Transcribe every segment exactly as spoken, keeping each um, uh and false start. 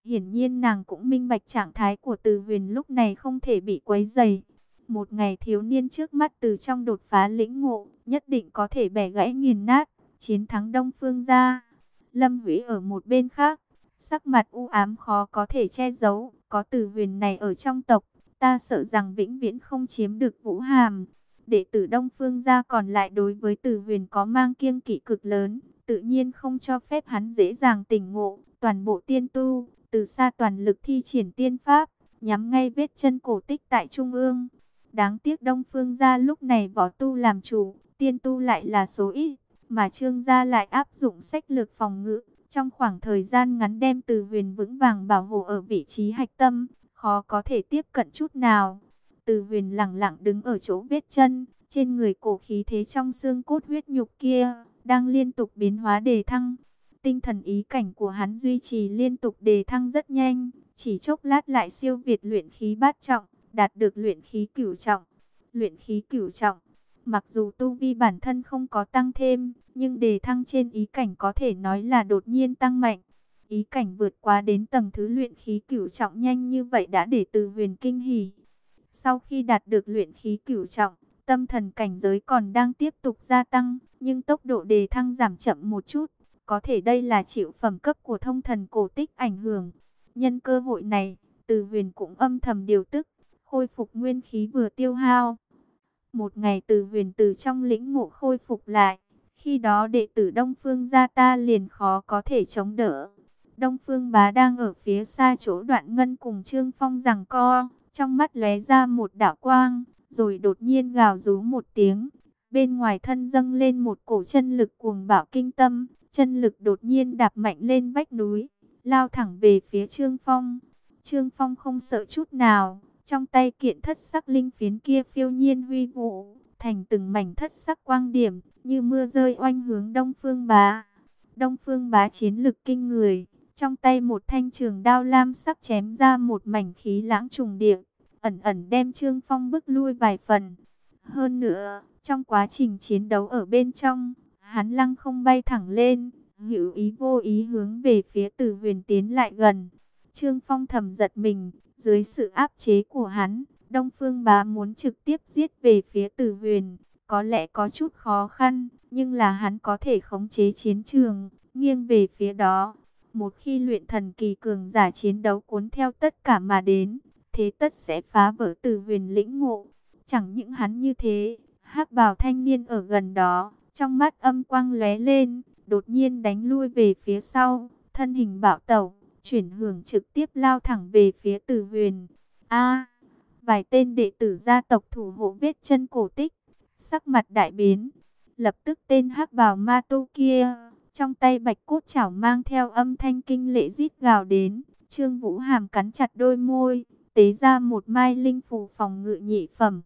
Hiển nhiên nàng cũng minh bạch trạng thái của Từ Huyền lúc này không thể bị quấy rầy. Một ngày thiếu niên trước mắt từ trong đột phá lĩnh ngộ, nhất định có thể bẻ gãy nghiền nát, chiến thắng Đông Phương gia. Lâm Vĩ ở một bên khác, sắc mặt u ám khó có thể che giấu, có Từ Huyền này ở trong tộc, ta sợ rằng vĩnh viễn không chiếm được Vũ Hàm. Đệ tử Đông Phương gia còn lại đối với Từ Huyền có mang kiêng kỵ cực lớn, tự nhiên không cho phép hắn dễ dàng tỉnh ngộ. Toàn bộ tiên tu, từ xa toàn lực thi triển tiên pháp, nhắm ngay vết chân cổ tích tại trung ương. Đáng tiếc Đông Phương gia lúc này võ tu làm chủ, tiên tu lại là số ít, mà Trương gia lại áp dụng sách lược phòng ngự, trong khoảng thời gian ngắn đem Từ Huyền vững vàng bảo hộ ở vị trí hạch tâm, khó có thể tiếp cận chút nào. Từ Huyền lặng lặng đứng ở chỗ vết chân, trên người cổ khí thế trong xương cốt huyết nhục kia đang liên tục biến hóa đề thăng. Tinh thần ý cảnh của hắn duy trì liên tục đề thăng rất nhanh, chỉ chốc lát lại siêu việt luyện khí bát trọng, đạt được luyện khí cửu trọng. Luyện khí cửu trọng, mặc dù tu vi bản thân không có tăng thêm, nhưng đề thăng trên ý cảnh có thể nói là đột nhiên tăng mạnh. Ý cảnh vượt qua đến tầng thứ luyện khí cửu trọng nhanh như vậy đã để Từ Huyền kinh hỉ. Sau khi đạt được luyện khí cửu trọng, tâm thần cảnh giới còn đang tiếp tục gia tăng, nhưng tốc độ đề thăng giảm chậm một chút. Có thể đây là chịu phẩm cấp của thông thần cổ tích ảnh hưởng. Nhân cơ hội này, Từ Huyền cũng âm thầm điều tức, khôi phục nguyên khí vừa tiêu hao. Một ngày Từ Huyền từ trong lĩnh ngộ khôi phục lại, khi đó đệ tử Đông Phương gia ta liền khó có thể chống đỡ. Đông Phương Bá đang ở phía xa chỗ Đoạn Ngân cùng Trương Phong giằng co, trong mắt lóe ra một đạo quang, rồi đột nhiên gào rú một tiếng. Bên ngoài thân dâng lên một cổ chân lực cuồng bạo kinh tâm, chân lực đột nhiên đạp mạnh lên vách núi, lao thẳng về phía Trương Phong. Trương Phong không sợ chút nào, trong tay kiện thất sắc linh phiến kia phiêu nhiên huy vũ, thành từng mảnh thất sắc quang điểm, như mưa rơi oanh hướng Đông Phương Bá. Đông Phương Bá chiến lực kinh người, trong tay một thanh trường đao lam sắc chém ra một mảnh khí lãng trùng điệp, ẩn ẩn đem Trương Phong bức lui vài phần. Hơn nữa, trong quá trình chiến đấu ở bên trong, hắn lăng không bay thẳng lên, hữu ý vô ý hướng về phía Từ Huyền tiến lại gần. Trương Phong thầm giật mình, dưới sự áp chế của hắn, Đông Phương Bá muốn trực tiếp giết về phía Từ Huyền, có lẽ có chút khó khăn, nhưng là hắn có thể khống chế chiến trường, nghiêng về phía đó. Một khi luyện thần kỳ cường giả chiến đấu cuốn theo tất cả mà đến, thế tất sẽ phá vỡ Từ Huyền lĩnh ngộ. Chẳng những hắn như thế, hắc bào thanh niên ở gần đó, trong mắt âm quang lóe lên, đột nhiên đánh lui về phía sau, thân hình bạo tẩu, chuyển hướng trực tiếp lao thẳng về phía Từ Huyền. A, vài tên đệ tử gia tộc thủ hộ vết chân cổ tích, sắc mặt đại biến, lập tức tên hắc bào ma tu kia, trong tay bạch cốt chảo mang theo âm thanh kinh lệ rít gào đến. Trương Vũ Hàm cắn chặt đôi môi, tế ra một mai linh phù phòng ngự nhị phẩm.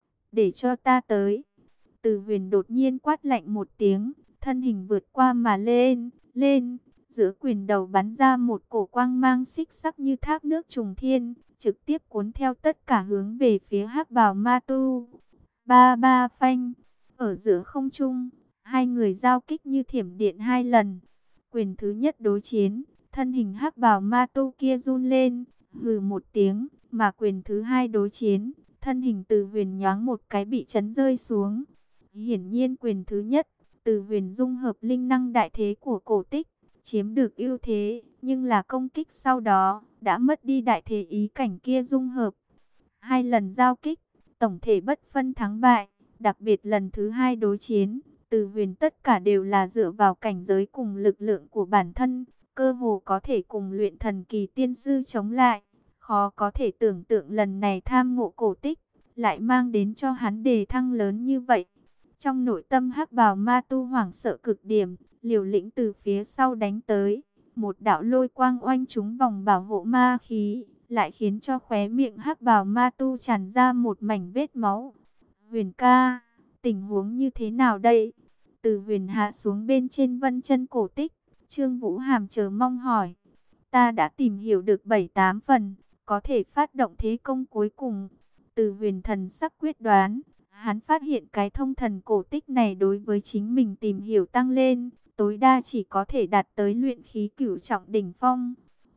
Để cho ta tới. Từ Huyền đột nhiên quát lạnh một tiếng, thân hình vượt qua mà lên, lên, giữa quyền đầu bắn ra một cổ quang mang xích sắc như thác nước trùng thiên, trực tiếp cuốn theo tất cả hướng về phía hắc bào ma tu. Ba ba phanh, ở giữa không trung, hai người giao kích như thiểm điện hai lần. Quyền thứ nhất đối chiến, thân hình hắc bào ma tu kia run lên, hừ một tiếng, mà quyền thứ hai đối chiến, thân hình Từ Huyền nhoáng một cái bị chấn rơi xuống. Hiển nhiên quyền thứ nhất, Từ Huyền dung hợp linh năng đại thế của cổ tích, chiếm được ưu thế, nhưng là công kích sau đó, đã mất đi đại thế ý cảnh kia dung hợp. Hai lần giao kích, tổng thể bất phân thắng bại, đặc biệt lần thứ hai đối chiến, Từ Huyền tất cả đều là dựa vào cảnh giới cùng lực lượng của bản thân, cơ hồ có thể cùng luyện thần kỳ tiên sư chống lại. Khó có thể tưởng tượng lần này tham ngộ cổ tích, lại mang đến cho hắn đề thăng lớn như vậy. Trong nội tâm hắc bào ma tu hoảng sợ cực điểm, liều lĩnh từ phía sau đánh tới. Một đạo lôi quang oanh trúng vòng bảo hộ ma khí, lại khiến cho khóe miệng hắc bào ma tu tràn ra một mảnh vết máu. Huyền ca, tình huống như thế nào đây? Từ Huyền hạ xuống bên trên vân chân cổ tích, Trương Vũ Hàm chờ mong hỏi. Ta đã tìm hiểu được bảy tám phần, có thể phát động thế công cuối cùng. Từ Huyền thần sắc quyết đoán, hắn phát hiện cái thông thần cổ tích này đối với chính mình tìm hiểu tăng lên, tối đa chỉ có thể đạt tới luyện khí cửu trọng đỉnh phong.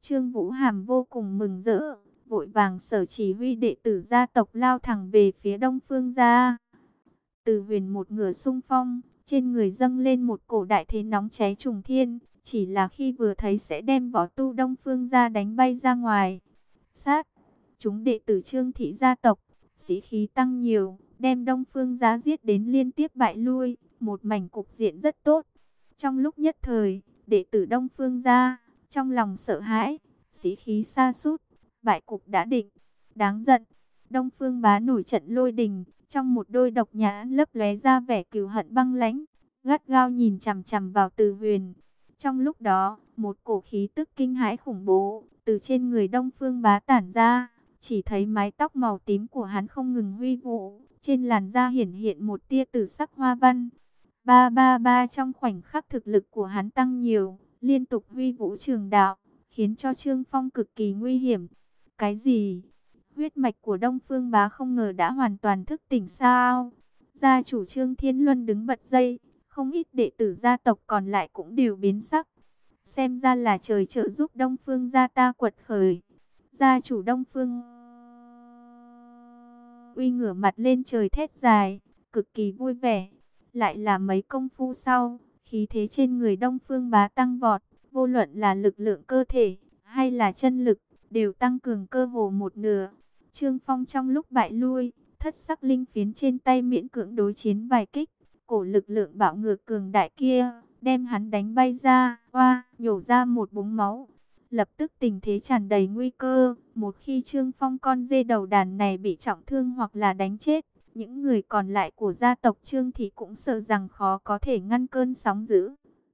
Trương Vũ Hàm vô cùng mừng rỡ, vội vàng sở chỉ huy đệ tử gia tộc lao thẳng về phía Đông Phương gia. Từ Huyền một ngửa xung phong, trên người dâng lên một cổ đại thế nóng cháy trùng thiên, chỉ là khi vừa thấy sẽ đem võ tu Đông Phương gia đánh bay ra ngoài. Sát, chúng đệ tử Trương thị gia tộc, sĩ khí tăng nhiều, đem Đông Phương gia giết đến liên tiếp bại lui, một mảnh cục diện rất tốt. Trong lúc nhất thời, đệ tử Đông Phương gia trong lòng sợ hãi, sĩ khí sa sút, bại cục đã định. Đáng giận, Đông Phương Bá nổi trận lôi đình, trong một đôi độc nhãn lấp lóe ra vẻ cừu hận băng lãnh, gắt gao nhìn chằm chằm vào Từ Huyền. Trong lúc đó, một cổ khí tức kinh hãi khủng bố từ trên người Đông Phương Bá tản ra, chỉ thấy mái tóc màu tím của hắn không ngừng huy vũ, trên làn da hiển hiện một tia tử sắc hoa văn. Ba ba ba trong khoảnh khắc thực lực của hắn tăng nhiều, liên tục huy vũ trường đạo, khiến cho Trương Phong cực kỳ nguy hiểm. Cái gì? Huyết mạch của Đông Phương Bá không ngờ đã hoàn toàn thức tỉnh sao? Gia chủ Trương Thiên Luân đứng bật dậy, không ít đệ tử gia tộc còn lại cũng đều biến sắc. Xem ra là trời trợ giúp Đông Phương gia ta quật khởi. Gia chủ Đông Phương uy ngửa mặt lên trời thét dài, cực kỳ vui vẻ. Lại là mấy công phu sau, khí thế trên người Đông Phương Bá tăng vọt, vô luận là lực lượng cơ thể hay là chân lực, đều tăng cường cơ hồ một nửa. Trương Phong trong lúc bại lui, thất sắc linh phiến trên tay miễn cưỡng đối chiến vài kích, cổ lực lượng bạo ngược cường đại kia, đem hắn đánh bay ra, oa, nhổ ra một búng máu. Lập tức tình thế tràn đầy nguy cơ, một khi Trương Phong con dê đầu đàn này bị trọng thương hoặc là đánh chết, những người còn lại của gia tộc Trương thì cũng sợ rằng khó có thể ngăn cơn sóng dữ.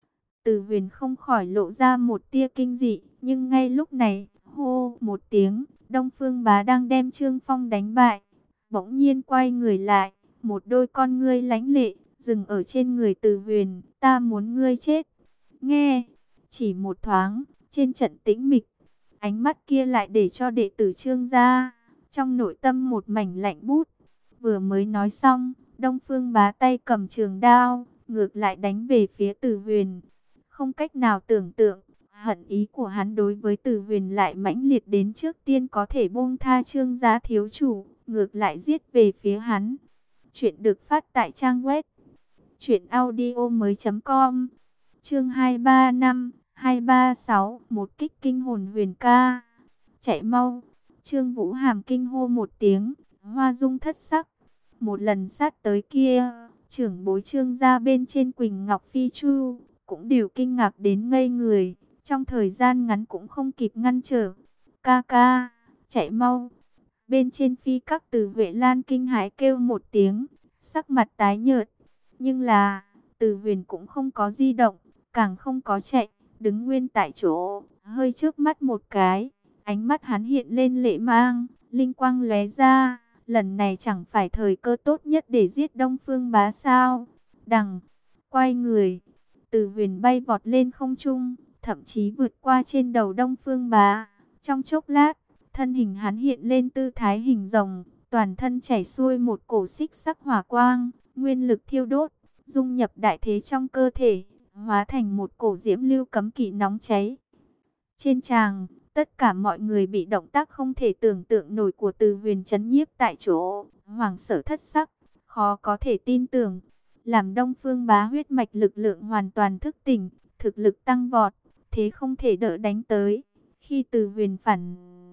Từ Huyền không khỏi lộ ra một tia kinh dị, nhưng ngay lúc này, hô một tiếng, Đông Phương Bá đang đem Trương Phong đánh bại, bỗng nhiên quay người lại, một đôi con ngươi lánh lệ, dừng ở trên người Từ Huyền, ta muốn ngươi chết. Nghe, chỉ một thoáng, trên trận tĩnh mịch, ánh mắt kia lại để cho đệ tử Trương gia, trong nội tâm một mảnh lạnh bút. Vừa mới nói xong, Đông Phương Bá tay cầm trường đao, ngược lại đánh về phía Từ Huyền. Không cách nào tưởng tượng, hận ý của hắn đối với Từ Huyền lại mãnh liệt đến trước tiên có thể buông tha Trương gia thiếu chủ, ngược lại giết về phía hắn. Chuyện được phát tại trang web truyện audio mới chấm com. Chương hai ba năm, hai ba sáu, một kích kinh hồn Huyền ca. Chạy mau. Trương Vũ Hàm kinh hô một tiếng, hoa dung thất sắc. Một lần sát tới kia, trưởng bối Trương gia bên trên Quỳnh Ngọc Phi Chu cũng đều kinh ngạc đến ngây người, trong thời gian ngắn cũng không kịp ngăn trở. Ca ca, chạy mau. Bên trên Phi Các Từ Huệ Lan kinh hãi kêu một tiếng, sắc mặt tái nhợt. Nhưng là, Từ Huyền cũng không có di động, càng không có chạy, đứng nguyên tại chỗ, hơi trước mắt một cái, ánh mắt hắn hiện lên lệ mang, linh quang lóe ra, lần này chẳng phải thời cơ tốt nhất để giết Đông Phương Bá sao? Đằng, quay người, Từ Huyền bay vọt lên không trung, thậm chí vượt qua trên đầu Đông Phương Bá. Trong chốc lát, thân hình hắn hiện lên tư thái hình rồng, toàn thân chảy xuôi một cổ xích sắc hỏa quang, nguyên lực thiêu đốt, dung nhập đại thế trong cơ thể, hóa thành một cổ diễm lưu cấm kỵ nóng cháy. Trên tràng, tất cả mọi người bị động tác không thể tưởng tượng nổi của Từ Huyền chấn nhiếp tại chỗ, hoảng sợ thất sắc, khó có thể tin tưởng. Làm Đông Phương Bá huyết mạch lực lượng hoàn toàn thức tỉnh, thực lực tăng vọt, thế không thể đỡ đánh tới. Khi Từ Huyền phản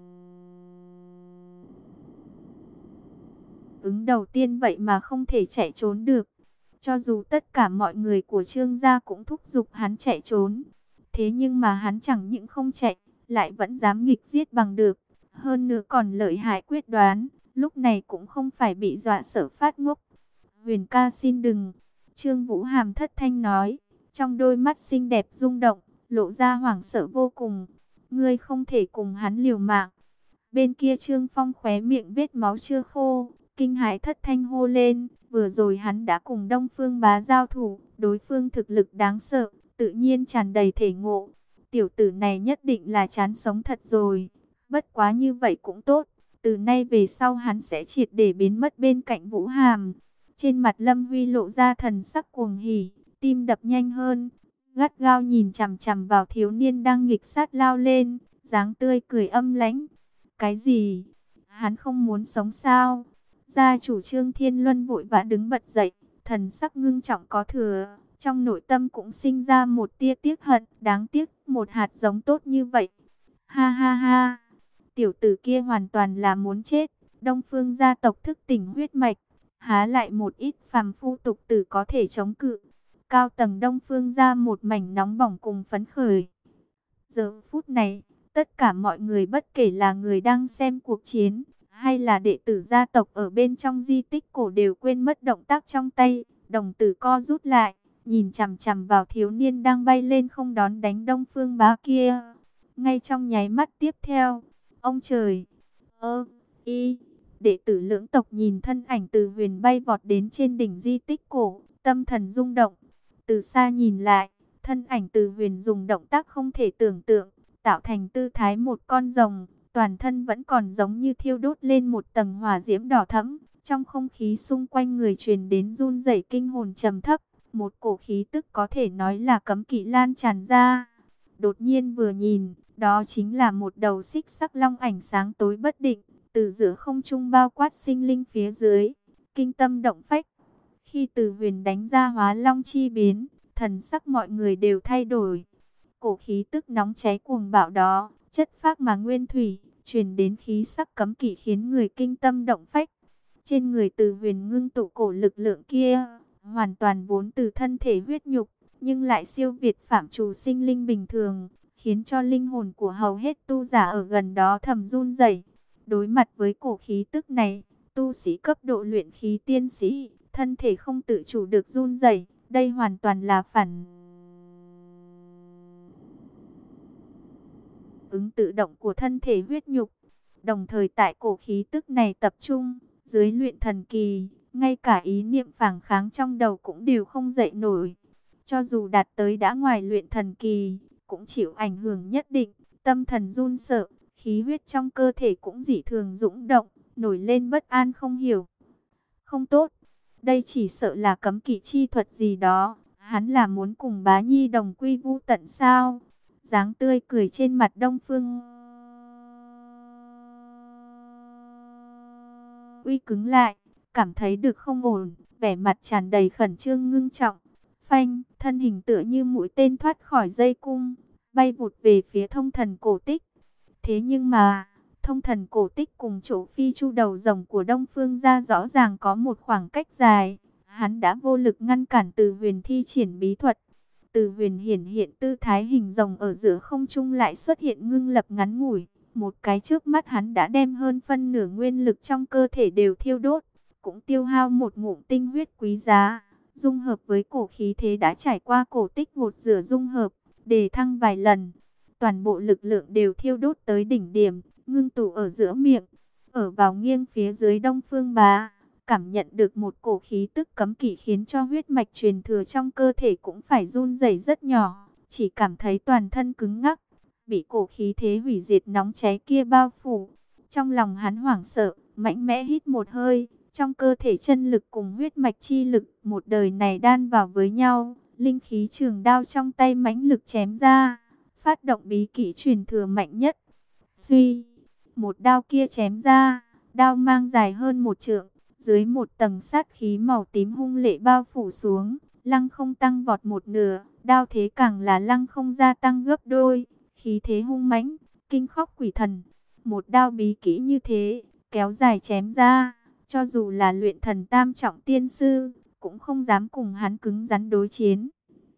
ứng đầu tiên vậy mà không thể chạy trốn được. Cho dù tất cả mọi người của Trương gia cũng thúc giục hắn chạy trốn, thế nhưng mà hắn chẳng những không chạy, lại vẫn dám nghịch giết bằng được. Hơn nữa còn lợi hại quyết đoán, lúc này cũng không phải bị dọa sợ phát ngốc. Huyền ca xin đừng. Trương Vũ Hàm thất thanh nói, trong đôi mắt xinh đẹp rung động, lộ ra hoảng sợ vô cùng. Ngươi không thể cùng hắn liều mạng. Bên kia Trương Phong khóe miệng vết máu chưa khô, kinh hãi thất thanh hô lên. Vừa rồi hắn đã cùng Đông Phương Bá giao thủ, đối phương thực lực đáng sợ, tự nhiên tràn đầy thể ngộ. Tiểu tử này nhất định là chán sống thật rồi. Bất quá như vậy cũng tốt, từ nay về sau hắn sẽ triệt để biến mất bên cạnh Vũ Hàm. Trên mặt Lâm Huy lộ ra thần sắc cuồng hỉ, tim đập nhanh hơn, gắt gao nhìn chằm chằm vào thiếu niên đang nghịch sát lao lên, dáng tươi cười âm lãnh. Cái gì? Hắn không muốn sống sao? Gia chủ Trương Thiên Luân vội vã đứng bật dậy, thần sắc ngưng trọng có thừa, trong nội tâm cũng sinh ra một tia tiếc hận, đáng tiếc một hạt giống tốt như vậy. Ha ha ha, tiểu tử kia hoàn toàn là muốn chết. Đông Phương gia tộc thức tỉnh huyết mạch, há lại một ít phàm phu tục tử có thể chống cự. Cao tầng Đông Phương gia một mảnh nóng bỏng cùng phấn khởi. Giờ phút này, tất cả mọi người bất kể là người đang xem cuộc chiến, hay là đệ tử gia tộc ở bên trong di tích cổ đều quên mất động tác trong tay, đồng tử co rút lại, nhìn chằm chằm vào thiếu niên đang bay lên không đón đánh Đông Phương Bá kia. Ngay trong nháy mắt tiếp theo, ông trời, ơ, y, đệ tử lưỡng tộc nhìn thân ảnh Từ Huyền bay vọt đến trên đỉnh di tích cổ, tâm thần rung động. Từ xa nhìn lại, thân ảnh Từ Huyền dùng động tác không thể tưởng tượng, tạo thành tư thái một con rồng, toàn thân vẫn còn giống như thiêu đốt lên một tầng hỏa diễm đỏ thẫm, trong không khí xung quanh người truyền đến run rẩy kinh hồn trầm thấp, một cổ khí tức có thể nói là cấm kỵ lan tràn ra. Đột nhiên vừa nhìn, đó chính là một đầu xích sắc long ảnh sáng tối bất định, từ giữa không trung bao quát sinh linh phía dưới, kinh tâm động phách. Khi Từ Huyền đánh ra hóa long chi biến, thần sắc mọi người đều thay đổi. Cổ khí tức nóng cháy cuồng bạo đó, chất phác mà nguyên thủy, truyền đến khí sắc cấm kỵ khiến người kinh tâm động phách. Trên người Từ Huyền ngưng tụ cổ lực lượng kia, hoàn toàn vốn từ thân thể huyết nhục, nhưng lại siêu việt phạm trù sinh linh bình thường, khiến cho linh hồn của hầu hết tu giả ở gần đó thầm run rẩy. Đối mặt với cổ khí tức này, tu sĩ cấp độ luyện khí tiên sĩ, thân thể không tự chủ được run rẩy, đây hoàn toàn là phản ứng tự động của thân thể huyết nhục. Đồng thời tại cổ khí tức này tập trung, dưới luyện thần kỳ, ngay cả ý niệm phản kháng trong đầu cũng đều không dậy nổi. Cho dù đạt tới đã ngoài luyện thần kỳ, cũng chịu ảnh hưởng nhất định, tâm thần run sợ, khí huyết trong cơ thể cũng dị thường dũng động, nổi lên bất an không hiểu. Không tốt, đây chỉ sợ là cấm kỵ chi thuật gì đó, hắn là muốn cùng Bá Nhi đồng quy vu tận sao? Dáng tươi cười trên mặt Đông Phương Uy cứng lại, cảm thấy được không ổn, vẻ mặt tràn đầy khẩn trương ngưng trọng. Phanh, thân hình tựa như mũi tên thoát khỏi dây cung, bay vụt về phía Thông Thần cổ tích. Thế nhưng mà, Thông Thần cổ tích cùng chỗ phi chu đầu rồng của Đông Phương gia rõ ràng có một khoảng cách dài. Hắn đã vô lực ngăn cản Từ Huyền thi triển bí thuật. Từ Huyền hiển hiện tư thái hình rồng ở giữa không trung lại xuất hiện ngưng lập ngắn ngủi. Một cái trước mắt hắn đã đem hơn phân nửa nguyên lực trong cơ thể đều thiêu đốt, cũng tiêu hao một ngụm tinh huyết quý giá. Dung hợp với cổ khí thế đã trải qua cổ tích gột rửa dung hợp, đề thăng vài lần. Toàn bộ lực lượng đều thiêu đốt tới đỉnh điểm, ngưng tụ ở giữa miệng, ở vào nghiêng phía dưới Đông Phương Bá. Cảm nhận được một cổ khí tức cấm kỵ khiến cho huyết mạch truyền thừa trong cơ thể cũng phải run rẩy rất nhỏ, chỉ cảm thấy toàn thân cứng ngắc, bị cổ khí thế hủy diệt nóng cháy kia bao phủ. Trong lòng hắn hoảng sợ, mạnh mẽ hít một hơi, trong cơ thể chân lực cùng huyết mạch chi lực một đời này đan vào với nhau, linh khí trường đao trong tay mãnh lực chém ra, phát động bí kỹ truyền thừa mạnh nhất. Suy, một đao kia chém ra, đao mang dài hơn một trượng, dưới một tầng sát khí màu tím hung lệ bao phủ xuống, lăng không tăng vọt một nửa, đao thế càng là lăng không gia tăng gấp đôi, khí thế hung mãnh, kinh khóc quỷ thần. Một đao bí kỹ như thế, kéo dài chém ra, cho dù là luyện thần tam trọng tiên sư, cũng không dám cùng hắn cứng rắn đối chiến.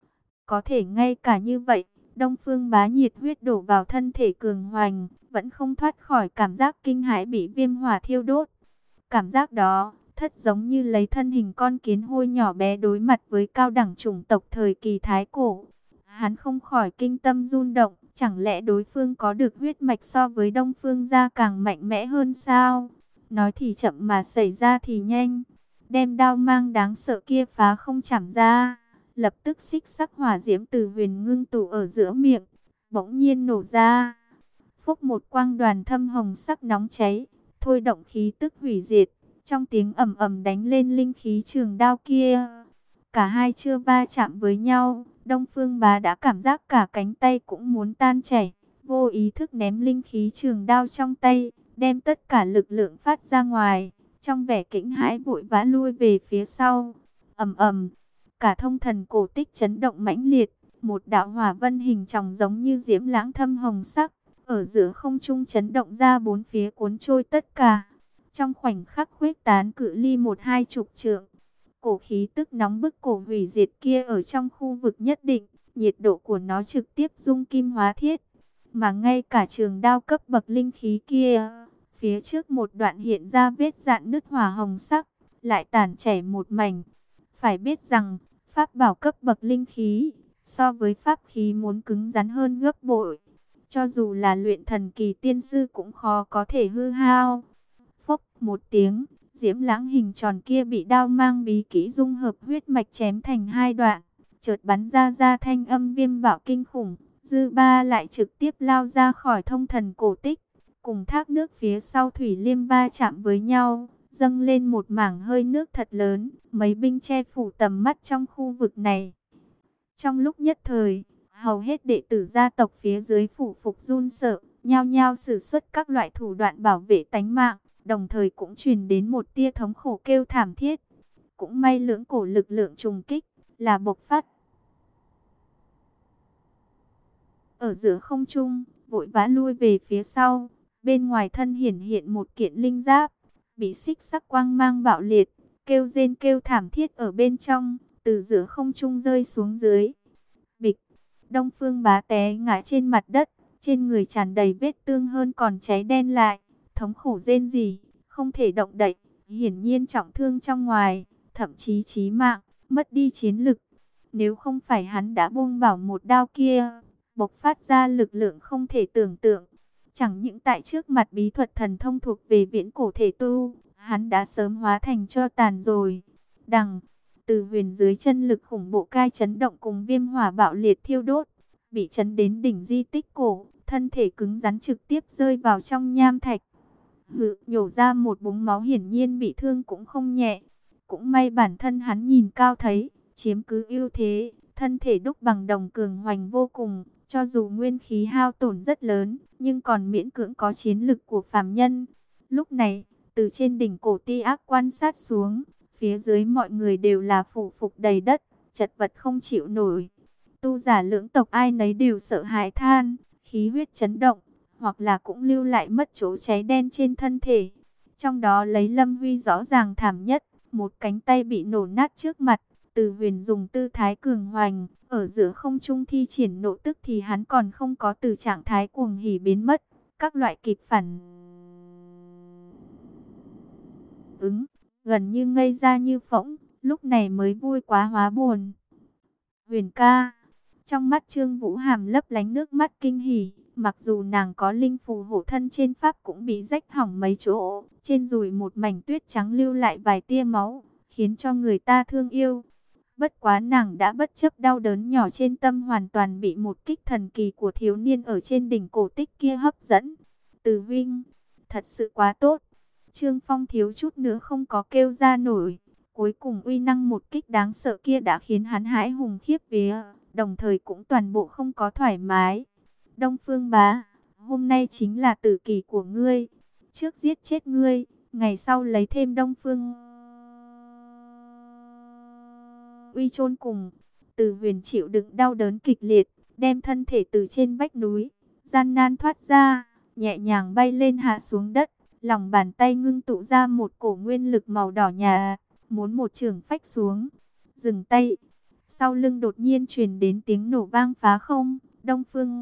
Có thể ngay cả như vậy, Đông Phương Bá nhiệt huyết đổ vào thân thể cường hoành, vẫn không thoát khỏi cảm giác kinh hãi bị viêm hỏa thiêu đốt. Cảm giác đó, thất giống như lấy thân hình con kiến hôi nhỏ bé đối mặt với cao đẳng chủng tộc thời kỳ Thái Cổ. Hắn không khỏi kinh tâm run động, chẳng lẽ đối phương có được huyết mạch so với Đông Phương gia càng mạnh mẽ hơn sao? Nói thì chậm mà xảy ra thì nhanh, đem đao mang đáng sợ kia phá không chảm ra. Lập tức xích sắc hỏa diễm Từ Huyền ngưng tụ ở giữa miệng, bỗng nhiên nổ ra. Phúc một quang đoàn thâm hồng sắc nóng cháy, thôi động khí tức hủy diệt, trong tiếng ầm ầm đánh lên linh khí trường đao kia. Cả hai chưa va chạm với nhau, Đông Phương Bá đã cảm giác cả cánh tay cũng muốn tan chảy, vô ý thức ném linh khí trường đao trong tay, đem tất cả lực lượng phát ra ngoài, trong vẻ kinh hãi vội vã lui về phía sau. Ầm ầm, cả thông thần cổ tích chấn động mãnh liệt, một đạo hỏa vân hình tròng giống như diễm lãng thâm hồng sắc, ở giữa không trung chấn động ra bốn phía cuốn trôi tất cả. Trong khoảnh khắc khuếch tán cự ly một hai chục trượng, cổ khí tức nóng bức cổ hủy diệt kia ở trong khu vực nhất định, nhiệt độ của nó trực tiếp dung kim hóa thiết. Mà ngay cả trường đao cấp bậc linh khí kia, phía trước một đoạn hiện ra vết dạn nứt hỏa hồng sắc, lại tàn chảy một mảnh. Phải biết rằng, pháp bảo cấp bậc linh khí, so với pháp khí muốn cứng rắn hơn gấp bội. Cho dù là luyện thần kỳ tiên sư cũng khó có thể hư hao. Phốc một tiếng, diễm lãng hình tròn kia bị đao mang bí kỹ dung hợp huyết mạch chém thành hai đoạn, chợt bắn ra ra thanh âm viêm bạo kinh khủng. Dư ba lại trực tiếp lao ra khỏi thông thần cổ tích, cùng thác nước phía sau thủy liêm va chạm với nhau, dâng lên một mảng hơi nước thật lớn, mấy binh che phủ tầm mắt trong khu vực này. Trong lúc nhất thời, hầu hết đệ tử gia tộc phía dưới phủ phục run sợ, nhao nhao sử xuất các loại thủ đoạn bảo vệ tánh mạng, đồng thời cũng truyền đến một tia thống khổ kêu thảm thiết. Cũng may lưỡng cổ lực lượng trùng kích là bộc phát ở giữa không trung, vội vã lui về phía sau. Bên ngoài thân hiển hiện một kiện linh giáp, bị xích sắc quang mang bạo liệt, kêu rên kêu thảm thiết ở bên trong, từ giữa không trung rơi xuống dưới. Bịch, Đông Phương Bá té ngã trên mặt đất, trên người tràn đầy vết thương hơn còn cháy đen lại, thống khổ rên rỉ, không thể động đậy, hiển nhiên trọng thương trong ngoài, thậm chí chí mạng, mất đi chiến lực. Nếu không phải hắn đã buông bảo một đao kia, bộc phát ra lực lượng không thể tưởng tượng, chẳng những tại trước mặt bí thuật thần thông thuộc về viễn cổ thể tu, hắn đã sớm hóa thành tro tàn rồi. Đằng, Từ Huyền dưới chân lực khủng bộ cai chấn động cùng viêm hỏa bạo liệt thiêu đốt, bị chấn đến đỉnh di tích cổ, thân thể cứng rắn trực tiếp rơi vào trong nham thạch. Hự, nhổ ra một búng máu, hiển nhiên bị thương cũng không nhẹ. Cũng may bản thân hắn nhìn cao thấy, chiếm cứ ưu thế, thân thể đúc bằng đồng cường hoành vô cùng, cho dù nguyên khí hao tổn rất lớn, nhưng còn miễn cưỡng có chiến lực của phàm nhân. Lúc này, từ trên đỉnh cổ Ti Ác quan sát xuống, phía dưới mọi người đều là phủ phục đầy đất, chật vật không chịu nổi. Tu giả lưỡng tộc ai nấy đều sợ hãi than, khí huyết chấn động, hoặc là cũng lưu lại mất chỗ cháy đen trên thân thể. Trong đó lấy Lâm Huy rõ ràng thảm nhất, một cánh tay bị nổ nát trước mặt. Từ Huyền dùng tư thái cường hoành, ở giữa không trung thi triển nộ tức thì hắn còn không có từ trạng thái cuồng hỉ biến mất. Các loại kịp phản ứng, gần như ngây ra như phỗng, lúc này mới vui quá hóa buồn. Huyền ca, trong mắt Trương Vũ Hàm lấp lánh nước mắt kinh hỉ, mặc dù nàng có linh phù hộ thân trên pháp cũng bị rách hỏng mấy chỗ, trên đùi một mảnh tuyết trắng lưu lại vài tia máu, khiến cho người ta thương yêu. Bất quá nàng đã bất chấp đau đớn nhỏ trên tâm, hoàn toàn bị một kích thần kỳ của thiếu niên ở trên đỉnh cổ tích kia hấp dẫn. Từ huynh, thật sự quá tốt. Trương Phong thiếu chút nữa không có kêu ra nổi. Cuối cùng uy năng một kích đáng sợ kia đã khiến hắn hãi hùng khiếp vía, đồng thời cũng toàn bộ không có thoải mái. Đông Phương Bá, hôm nay chính là tử kỳ của ngươi. Trước giết chết ngươi, ngày sau lấy thêm Đông Phương uy chôn cùng. Từ Huyền chịu đựng đau đớn kịch liệt, đem thân thể từ trên vách núi gian nan thoát ra, nhẹ nhàng bay lên hạ xuống đất, lòng bàn tay ngưng tụ ra một cổ nguyên lực màu đỏ nhà, muốn một chưởng phách xuống. Dừng tay. Sau lưng đột nhiên truyền đến tiếng nổ vang phá không. Đông Phương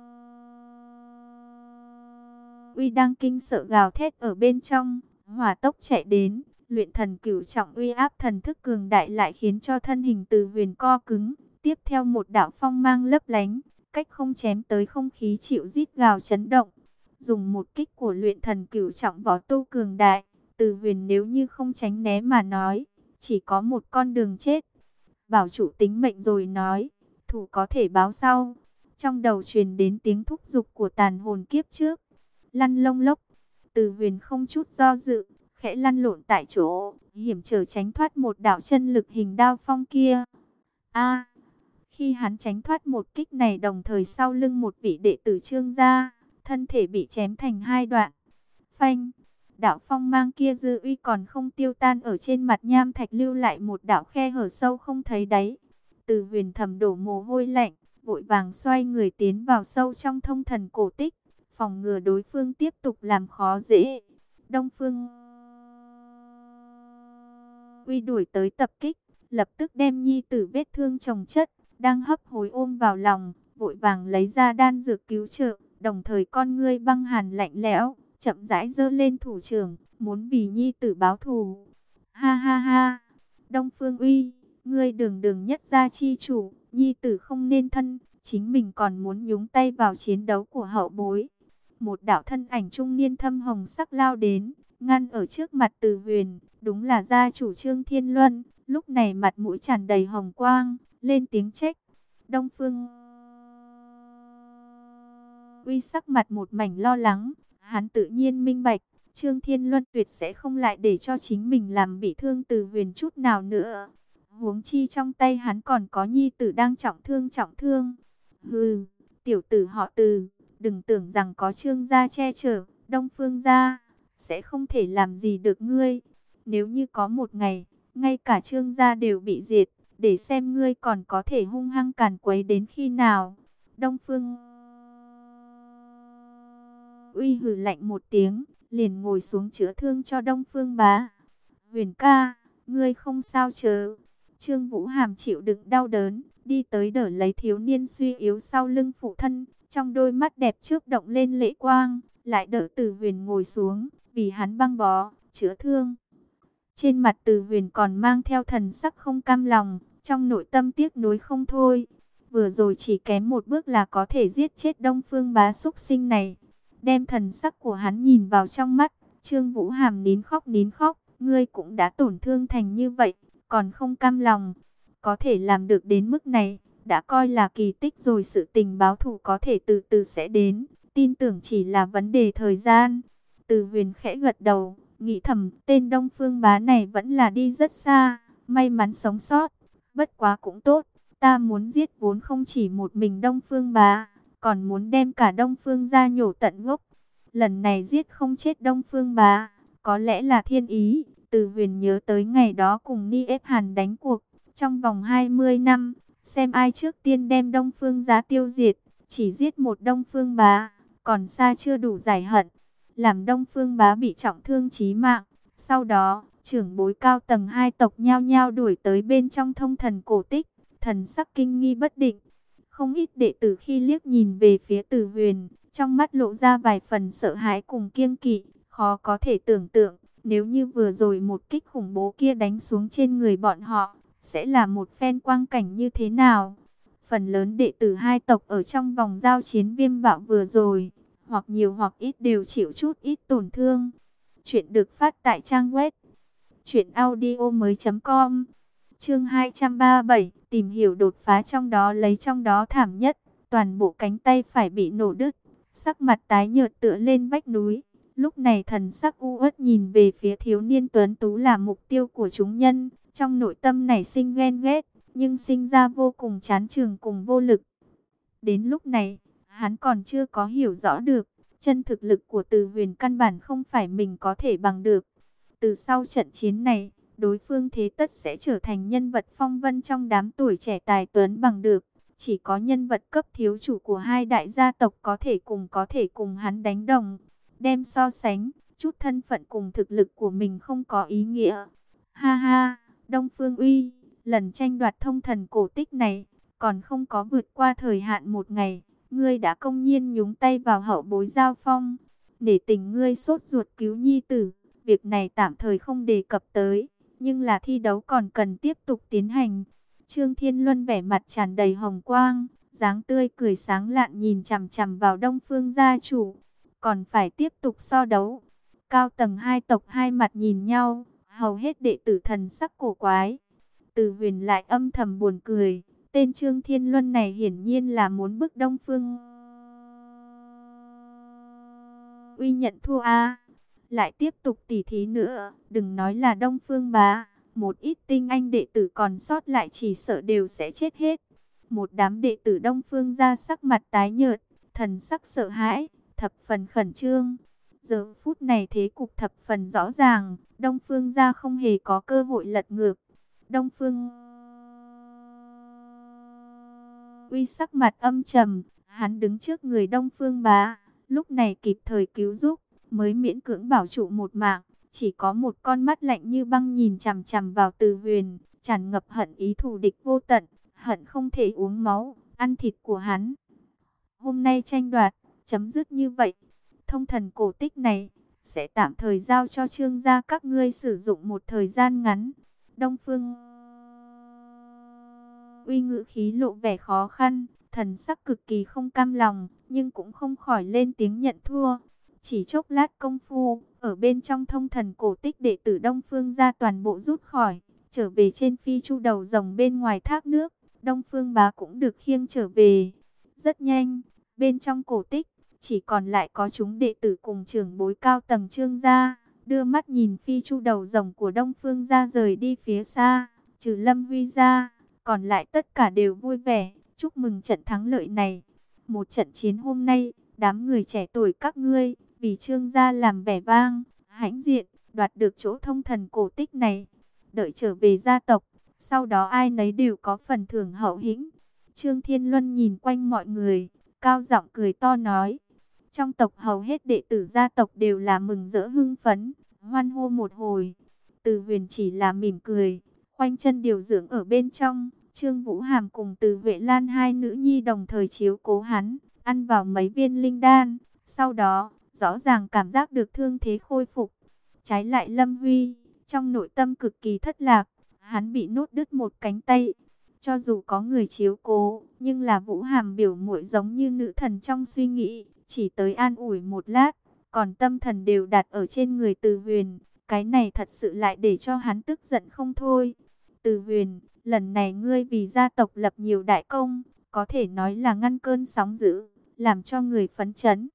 uy đang kinh sợ gào thét ở bên trong, hỏa tốc chạy đến. Luyện thần cửu trọng uy áp thần thức cường đại lại khiến cho thân hình Từ Huyền co cứng. Tiếp theo một đạo phong mang lấp lánh, cách không chém tới, không khí chịu rít gào chấn động. Dùng một kích của luyện thần cửu trọng võ tu cường đại, Từ Huyền nếu như không tránh né mà nói, chỉ có một con đường chết. Bảo chủ tính mệnh rồi nói, thủ có thể báo sau. Trong đầu truyền đến tiếng thúc giục của tàn hồn kiếp trước. Lăn lông lốc. Từ Huyền không chút do dự, khẽ lăn lộn tại chỗ, hiểm trở tránh thoát một đạo chân lực hình đao phong kia. A! Khi hắn tránh thoát một kích này, đồng thời sau lưng một vị đệ tử Trương gia, thân thể bị chém thành hai đoạn. Phanh, đạo phong mang kia dư uy còn không tiêu tan, ở trên mặt nham thạch lưu lại một đạo khe hở sâu không thấy đáy. Từ Huyền thầm đổ mồ hôi lạnh, vội vàng xoay người tiến vào sâu trong thông thần cổ tích, phòng ngừa đối phương tiếp tục làm khó dễ. Đông Phương Uy đuổi tới tập kích, lập tức đem nhi tử vết thương chồng chất, đang hấp hối ôm vào lòng, vội vàng lấy ra đan dược cứu trợ, đồng thời con ngươi băng hàn lạnh lẽo, chậm rãi giơ lên thủ trưởng, muốn vì nhi tử báo thù. Ha ha ha, Đông Phương Uy, ngươi đường đường nhất gia chi chủ, nhi tử không nên thân, chính mình còn muốn nhúng tay vào chiến đấu của hậu bối. Một đạo thân ảnh trung niên thâm hồng sắc lao đến, ngăn ở trước mặt Từ Huyền, đúng là gia chủ Trương Thiên Luân, lúc này mặt mũi tràn đầy hồng quang, lên tiếng trách. Đông Phương Uy sắc mặt một mảnh lo lắng, hắn tự nhiên minh bạch, Trương Thiên Luân tuyệt sẽ không lại để cho chính mình làm bị thương Từ Huyền chút nào nữa. Huống chi trong tay hắn còn có nhi tử đang trọng thương trọng thương. Hừ, tiểu tử họ Từ, đừng tưởng rằng có Trương gia che chở, Đông Phương gia sẽ không thể làm gì được ngươi. Nếu như có một ngày, ngay cả Trương gia đều bị diệt, để xem ngươi còn có thể hung hăng càn quấy đến khi nào. Đông Phương Uy hừ lạnh một tiếng, liền ngồi xuống chữa thương cho Đông Phương Bá. Huyền ca, ngươi không sao chứ? Trương Vũ Hàm chịu đựng đau đớn, đi tới đỡ lấy thiếu niên suy yếu sau lưng phụ thân, trong đôi mắt đẹp chớp động lên lệ quang, lại đỡ Từ Huyền ngồi xuống, vì hắn băng bó, chữa thương. Trên mặt Từ Huyền còn mang theo thần sắc không cam lòng, trong nội tâm tiếc nuối không thôi. Vừa rồi chỉ kém một bước là có thể giết chết Đông Phương Bá súc sinh này. Đem thần sắc của hắn nhìn vào trong mắt, Trương Vũ Hàm nín khóc nín khóc, ngươi cũng đã tổn thương thành như vậy, còn không cam lòng. Có thể làm được đến mức này, đã coi là kỳ tích rồi, sự tình báo thù có thể từ từ sẽ đến, tin tưởng chỉ là vấn đề thời gian. Từ Huyền khẽ gật đầu, nghĩ thầm, tên Đông Phương Bá này vẫn là đi rất xa, may mắn sống sót, bất quá cũng tốt, ta muốn giết vốn không chỉ một mình Đông Phương Bá, còn muốn đem cả Đông Phương gia nhổ tận gốc. Lần này giết không chết Đông Phương Bá, có lẽ là thiên ý. Từ Huyền nhớ tới ngày đó cùng Ni ép Hàn đánh cuộc, trong vòng hai mươi năm, xem ai trước tiên đem Đông Phương gia tiêu diệt, chỉ giết một Đông Phương Bá, còn xa chưa đủ giải hận, làm Đông Phương Bá bị trọng thương chí mạng. Sau đó, trưởng bối cao tầng hai tộc nhao nhao đuổi tới bên trong thông thần cổ tích, thần sắc kinh nghi bất định. Không ít đệ tử khi liếc nhìn về phía Từ Huyền, trong mắt lộ ra vài phần sợ hãi cùng kiêng kỵ, khó có thể tưởng tượng, nếu như vừa rồi một kích khủng bố kia đánh xuống trên người bọn họ, sẽ là một phen quang cảnh như thế nào. Phần lớn đệ tử hai tộc ở trong vòng giao chiến viêm bạo vừa rồi, hoặc nhiều hoặc ít đều chịu chút ít tổn thương. Chuyện được phát tại trang web truyện audio mới chấm com. Chương hai trăm ba mươi bảy, tìm hiểu đột phá, trong đó lấy trong đó thảm nhất, toàn bộ cánh tay phải bị nổ đứt, sắc mặt tái nhợt tựa lên vách núi. Lúc này thần sắc u uất nhìn về phía thiếu niên tuấn tú là mục tiêu của chúng nhân, trong nội tâm nảy sinh ghen ghét, nhưng sinh ra vô cùng chán chường cùng vô lực. Đến lúc này, hắn còn chưa có hiểu rõ được, chân thực lực của Từ Huyền căn bản không phải mình có thể bằng được. Từ sau trận chiến này, đối phương thế tất sẽ trở thành nhân vật phong vân trong đám tuổi trẻ tài tuấn bằng được. Chỉ có nhân vật cấp thiếu chủ của hai đại gia tộc có thể cùng có thể cùng hắn đánh đồng. Đem so sánh, chút thân phận cùng thực lực của mình không có ý nghĩa. Ha ha, Đông Phương Uy, lần tranh đoạt thông thần cổ tích này, còn không có vượt qua thời hạn một ngày, ngươi đã công nhiên nhúng tay vào hậu bối giao phong. Để tình ngươi sốt ruột cứu nhi tử, việc này tạm thời không đề cập tới, nhưng là thi đấu còn cần tiếp tục tiến hành. Trương Thiên Luân vẻ mặt tràn đầy hồng quang, dáng tươi cười sáng lạn nhìn chằm chằm vào Đông Phương gia chủ. Còn phải tiếp tục so đấu. Cao tầng hai tộc hai mặt nhìn nhau, hầu hết đệ tử thần sắc cổ quái. Từ Huyền lại âm thầm buồn cười, tên Trương Thiên Luân này hiển nhiên là muốn bức Đông Phương Uy nhận thua a. Lại tiếp tục tỉ thí nữa, đừng nói là Đông Phương Bá, một ít tinh anh đệ tử còn sót lại chỉ sợ đều sẽ chết hết. Một đám đệ tử Đông Phương gia sắc mặt tái nhợt, thần sắc sợ hãi, thập phần khẩn trương. Giờ phút này thế cục thập phần rõ ràng, Đông Phương gia không hề có cơ hội lật ngược. Đông Phương Uy sắc mặt âm trầm, hắn đứng trước người Đông Phương Bá, lúc này kịp thời cứu giúp, mới miễn cưỡng bảo trụ một mạng. Chỉ có một con mắt lạnh như băng nhìn chằm chằm vào Từ Huyền, tràn ngập hận ý thù địch vô tận, hận không thể uống máu, ăn thịt của hắn. Hôm nay tranh đoạt, chấm dứt như vậy. Thông thần cổ tích này, sẽ tạm thời giao cho Trương gia các ngươi sử dụng một thời gian ngắn. Đông Phương Uy ngữ khí lộ vẻ khó khăn, thần sắc cực kỳ không cam lòng, nhưng cũng không khỏi lên tiếng nhận thua. Chỉ chốc lát công phu, ở bên trong thông thần cổ tích đệ tử Đông Phương gia toàn bộ rút khỏi, trở về trên phi chu đầu rồng bên ngoài thác nước. Đông Phương Bá cũng được khiêng trở về. Rất nhanh, bên trong cổ tích, chỉ còn lại có chúng đệ tử cùng trưởng bối cao tầng Trương gia, đưa mắt nhìn phi chu đầu rồng của Đông Phương gia rời đi phía xa, trừ Lâm Huy ra, còn lại tất cả đều vui vẻ, chúc mừng trận thắng lợi này. Một trận chiến hôm nay, đám người trẻ tuổi các ngươi, vì Trương gia làm vẻ vang, hãnh diện, đoạt được chỗ thông thần cổ tích này. Đợi trở về gia tộc, sau đó ai nấy đều có phần thưởng hậu hĩnh. Trương Thiên Luân nhìn quanh mọi người, cao giọng cười to nói. Trong tộc hầu hết đệ tử gia tộc đều là mừng rỡ hưng phấn, hoan hô một hồi. Từ Huyền chỉ là mỉm cười, khoanh chân điều dưỡng ở bên trong. Trương Vũ Hàm cùng Từ Huệ Lan hai nữ nhi đồng thời chiếu cố hắn, ăn vào mấy viên linh đan. Sau đó, rõ ràng cảm giác được thương thế khôi phục. Trái lại Lâm Huy, trong nội tâm cực kỳ thất lạc, hắn bị nốt đứt một cánh tay. Cho dù có người chiếu cố, nhưng là Vũ Hàm biểu muội giống như nữ thần trong suy nghĩ, chỉ tới an ủi một lát, còn tâm thần đều đặt ở trên người Từ Huyền. Cái này thật sự lại để cho hắn tức giận không thôi. Từ Huyền, lần này ngươi vì gia tộc lập nhiều đại công, có thể nói là ngăn cơn sóng dữ, làm cho người phấn chấn.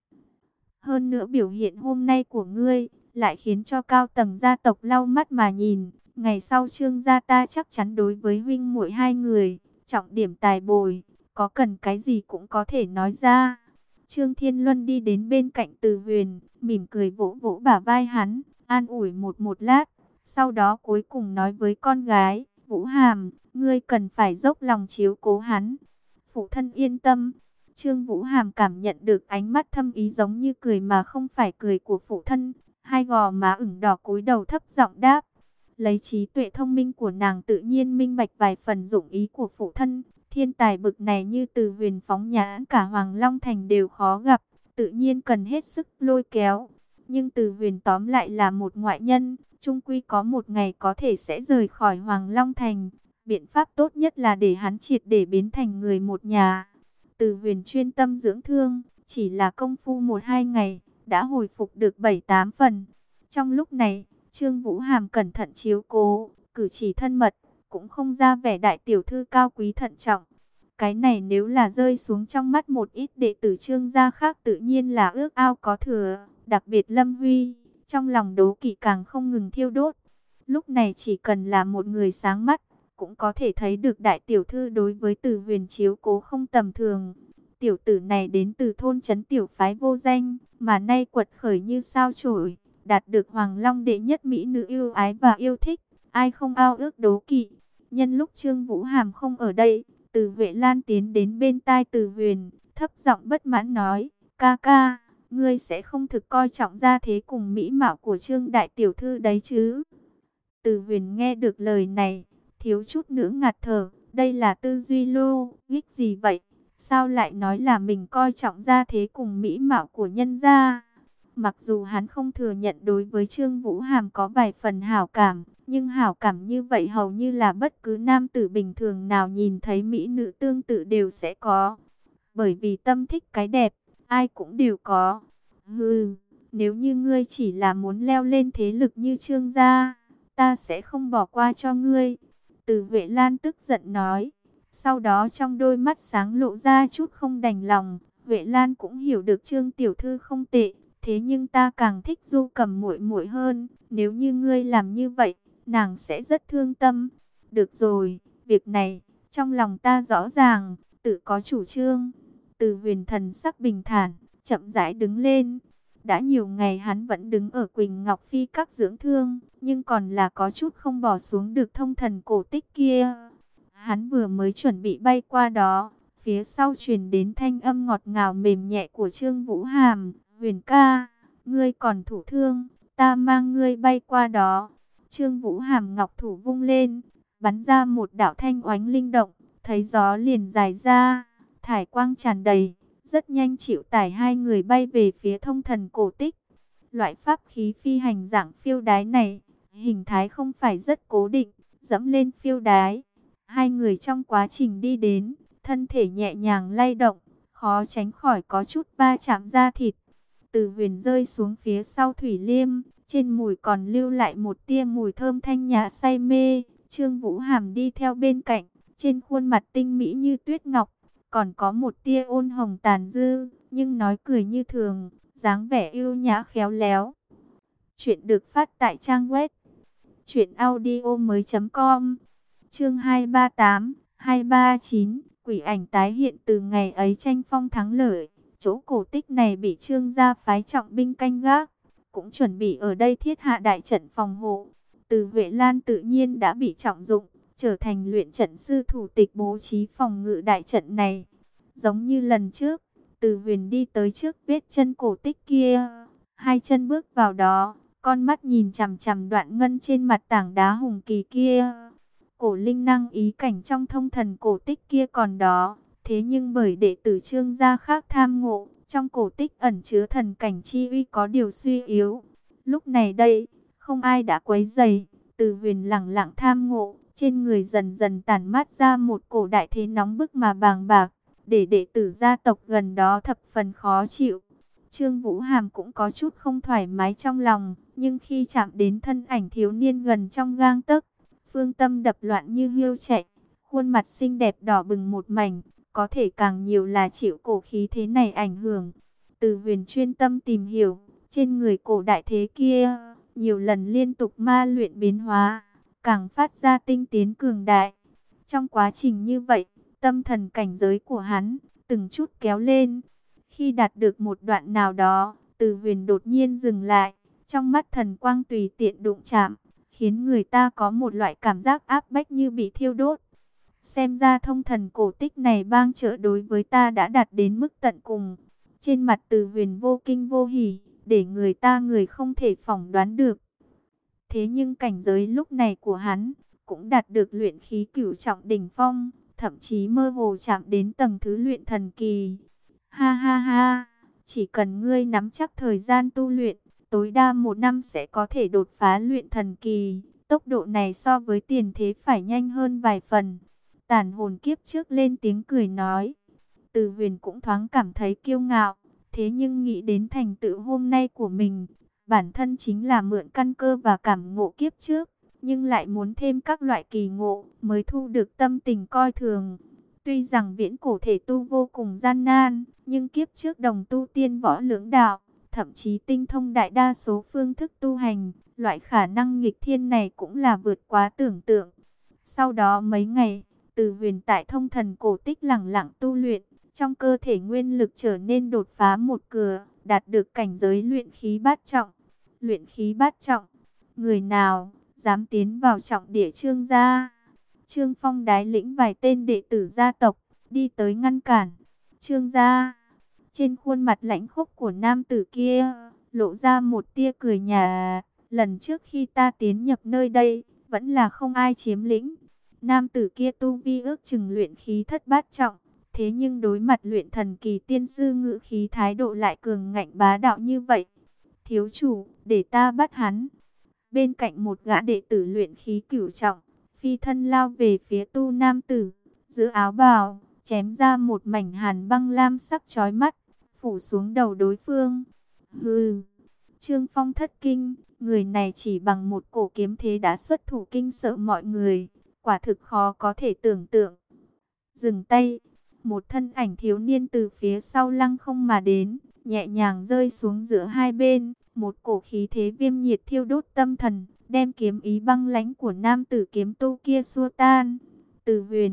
Hơn nữa biểu hiện hôm nay của ngươi, lại khiến cho cao tầng gia tộc lau mắt mà nhìn. Ngày sau Trương gia ta chắc chắn đối với huynh muội hai người, trọng điểm tài bồi, có cần cái gì cũng có thể nói ra. Trương Thiên Luân đi đến bên cạnh Từ Huyền, mỉm cười vỗ vỗ bả vai hắn, an ủi một một lát. Sau đó cuối cùng nói với con gái, Vũ Hàm, ngươi cần phải dốc lòng chiếu cố hắn. Phụ thân yên tâm. Trương Vũ Hàm cảm nhận được ánh mắt thâm ý giống như cười mà không phải cười của phụ thân. Hai gò má ửng đỏ cúi đầu thấp giọng đáp. Lấy trí tuệ thông minh của nàng tự nhiên minh bạch vài phần dụng ý của phụ thân. Thiên tài bực này như Từ Huyền phóng nhãn cả Hoàng Long Thành đều khó gặp, tự nhiên cần hết sức lôi kéo. Nhưng Từ Huyền tóm lại là một ngoại nhân, chung quy có một ngày có thể sẽ rời khỏi Hoàng Long Thành. Biện pháp tốt nhất là để hắn triệt để biến thành người một nhà. Từ Huyền chuyên tâm dưỡng thương, chỉ là công phu một hai ngày, đã hồi phục được bảy tám phần. Trong lúc này, Trương Vũ Hàm cẩn thận chiếu cố, cử chỉ thân mật, cũng không ra vẻ đại tiểu thư cao quý thận trọng. Cái này nếu là rơi xuống trong mắt một ít đệ tử Trương gia khác tự nhiên là ước ao có thừa. Đặc biệt Lâm Huy, trong lòng đố kỵ càng không ngừng thiêu đốt. Lúc này chỉ cần là một người sáng mắt, cũng có thể thấy được đại tiểu thư đối với Từ Huyền chiếu cố không tầm thường. Tiểu tử này đến từ thôn trấn tiểu phái vô danh, mà nay quật khởi như sao chổi, đạt được Hoàng Long đệ nhất mỹ nữ yêu ái và yêu thích, ai không ao ước đố kỵ. Nhân lúc Trương Vũ Hàm không ở đây, Từ Huệ Lan tiến đến bên tai Từ Huyền, thấp giọng bất mãn nói, ca ca, ngươi sẽ không thực coi trọng gia thế cùng mỹ mạo của Trương đại tiểu thư đấy chứ. Từ Huyền nghe được lời này, thiếu chút nữa ngạt thở, đây là tư duy lô, gích gì vậy? Sao lại nói là mình coi trọng gia thế cùng mỹ mạo của nhân gia? Mặc dù hắn không thừa nhận đối với Trương Vũ Hàm có vài phần hảo cảm, nhưng hảo cảm như vậy hầu như là bất cứ nam tử bình thường nào nhìn thấy mỹ nữ tương tự đều sẽ có. Bởi vì tâm thích cái đẹp, ai cũng đều có. Hừ, nếu như ngươi chỉ là muốn leo lên thế lực như Trương gia, ta sẽ không bỏ qua cho ngươi. Từ Huệ Lan tức giận nói. Sau đó trong đôi mắt sáng lộ ra chút không đành lòng. Huệ Lan cũng hiểu được Trương tiểu thư không tệ, thế nhưng ta càng thích Du Cầm muội muội hơn. Nếu như ngươi làm như vậy, nàng sẽ rất thương tâm. Được rồi, việc này trong lòng ta rõ ràng, tự có chủ trương. Từ Huyền thần sắc bình thản, chậm rãi đứng lên. Đã nhiều ngày hắn vẫn đứng ở Quỳnh Ngọc Phi các dưỡng thương, nhưng còn là có chút không bỏ xuống được thông thần cổ tích kia. Hắn vừa mới chuẩn bị bay qua đó, phía sau truyền đến thanh âm ngọt ngào mềm nhẹ của Trương Vũ Hàm. Huyền ca, ngươi còn thủ thương, ta mang ngươi bay qua đó. Trương Vũ Hàm ngọc thủ vung lên, bắn ra một đạo thanh oánh linh động, thấy gió liền dài ra, thải quang tràn đầy, rất nhanh chịu tải hai người bay về phía thông thần cổ tích. Loại pháp khí phi hành dạng phiêu đái này, hình thái không phải rất cố định, dẫm lên phiêu đái. Hai người trong quá trình đi đến, thân thể nhẹ nhàng lay động, khó tránh khỏi có chút va chạm da thịt. Từ Huyền rơi xuống phía sau Thủy Liêm, trên mùi còn lưu lại một tia mùi thơm thanh nhã say mê. Trương Vũ Hàm đi theo bên cạnh, trên khuôn mặt tinh mỹ như tuyết ngọc, còn có một tia ôn hồng tàn dư, nhưng nói cười như thường, dáng vẻ yêu nhã khéo léo. Chuyện được phát tại trang web truyện audio mới.com. Chương hai ba tám, hai ba chín, quỷ ảnh tái hiện. Từ ngày ấy tranh phong thắng lợi, chỗ cổ tích này bị Trương gia phái trọng binh canh gác, cũng chuẩn bị ở đây thiết hạ đại trận phòng hộ. Từ Huệ Lan tự nhiên đã bị trọng dụng, trở thành luyện trận sư thủ tịch bố trí phòng ngự đại trận này. Giống như lần trước, Từ Huyền đi tới trước vết chân cổ tích kia, hai chân bước vào đó, con mắt nhìn chằm chằm đoạn ngân trên mặt tảng đá hùng kỳ kia. Cổ linh năng ý cảnh trong thông thần cổ tích kia còn đó, thế nhưng bởi đệ tử Trương gia khác tham ngộ, trong cổ tích ẩn chứa thần cảnh chi uy có điều suy yếu. Lúc này đây, không ai đã quấy rầy, Từ Huyền lặng lặng tham ngộ, trên người dần dần tản mát ra một cổ đại thế nóng bức mà bàng bạc, để đệ tử gia tộc gần đó thập phần khó chịu. Trương Vũ Hàm cũng có chút không thoải mái trong lòng, nhưng khi chạm đến thân ảnh thiếu niên gần trong gang tấc, phương tâm đập loạn như hiêu chạy, khuôn mặt xinh đẹp đỏ bừng một mảnh, có thể càng nhiều là chịu cổ khí thế này ảnh hưởng. Từ Huyền chuyên tâm tìm hiểu, trên người cổ đại thế kia, nhiều lần liên tục ma luyện biến hóa, càng phát ra tinh tiến cường đại. Trong quá trình như vậy, tâm thần cảnh giới của hắn từng chút kéo lên. Khi đạt được một đoạn nào đó, Từ Huyền đột nhiên dừng lại, trong mắt thần quang tùy tiện đụng chạm, khiến người ta có một loại cảm giác áp bách như bị thiêu đốt. Xem ra thông thần cổ tích này bang trợ đối với ta đã đạt đến mức tận cùng. Trên mặt Từ Huyền vô kinh vô hỉ, để người ta người không thể phỏng đoán được. Thế nhưng cảnh giới lúc này của hắn cũng đạt được luyện khí cửu trọng đỉnh phong, thậm chí mơ hồ chạm đến tầng thứ luyện thần kỳ. Ha ha ha, chỉ cần ngươi nắm chắc thời gian tu luyện, tối đa một năm sẽ có thể đột phá luyện thần kỳ. Tốc độ này so với tiền thế phải nhanh hơn vài phần. Tàn hồn kiếp trước lên tiếng cười nói. Từ Huyền cũng thoáng cảm thấy kiêu ngạo, thế nhưng nghĩ đến thành tựu hôm nay của mình, bản thân chính là mượn căn cơ và cảm ngộ kiếp trước, nhưng lại muốn thêm các loại kỳ ngộ mới thu được tâm tình coi thường. Tuy rằng viễn cổ thể tu vô cùng gian nan, nhưng kiếp trước đồng tu tiên võ lưỡng đạo, thậm chí tinh thông đại đa số phương thức tu hành, loại khả năng nghịch thiên này cũng là vượt quá tưởng tượng. Sau đó mấy ngày, Từ Huyền tại thông thần cổ tích lẳng lặng tu luyện, trong cơ thể nguyên lực trở nên đột phá một cửa, đạt được cảnh giới luyện khí bát trọng. Luyện khí bát trọng, người nào dám tiến vào trọng địa Trương gia? Trương Phong đái lĩnh vài tên đệ tử gia tộc, đi tới ngăn cản. Trương gia, trên khuôn mặt lãnh khốc của nam tử kia, lộ ra một tia cười nhạt. Lần trước khi ta tiến nhập nơi đây, vẫn là không ai chiếm lĩnh. Nam tử kia tu vi ước chừng luyện khí thất bát trọng, thế nhưng đối mặt luyện thần kỳ tiên sư ngự khí thái độ lại cường ngạnh bá đạo như vậy. Thiếu chủ, để ta bắt hắn. Bên cạnh một gã đệ tử luyện khí cửu trọng, phi thân lao về phía tu nam tử, giữ áo bào, chém ra một mảnh hàn băng lam sắc chói mắt, phủ xuống đầu đối phương. Hừ, Trương Phong thất kinh, người này chỉ bằng một cổ kiếm thế đã xuất thủ kinh sợ mọi người, quả thực khó có thể tưởng tượng. Dừng tay, một thân ảnh thiếu niên từ phía sau lăng không mà đến, nhẹ nhàng rơi xuống giữa hai bên, một cổ khí thế viêm nhiệt thiêu đốt tâm thần, đem kiếm ý băng lãnh của nam tử kiếm tu kia xua tan. Từ Huyền,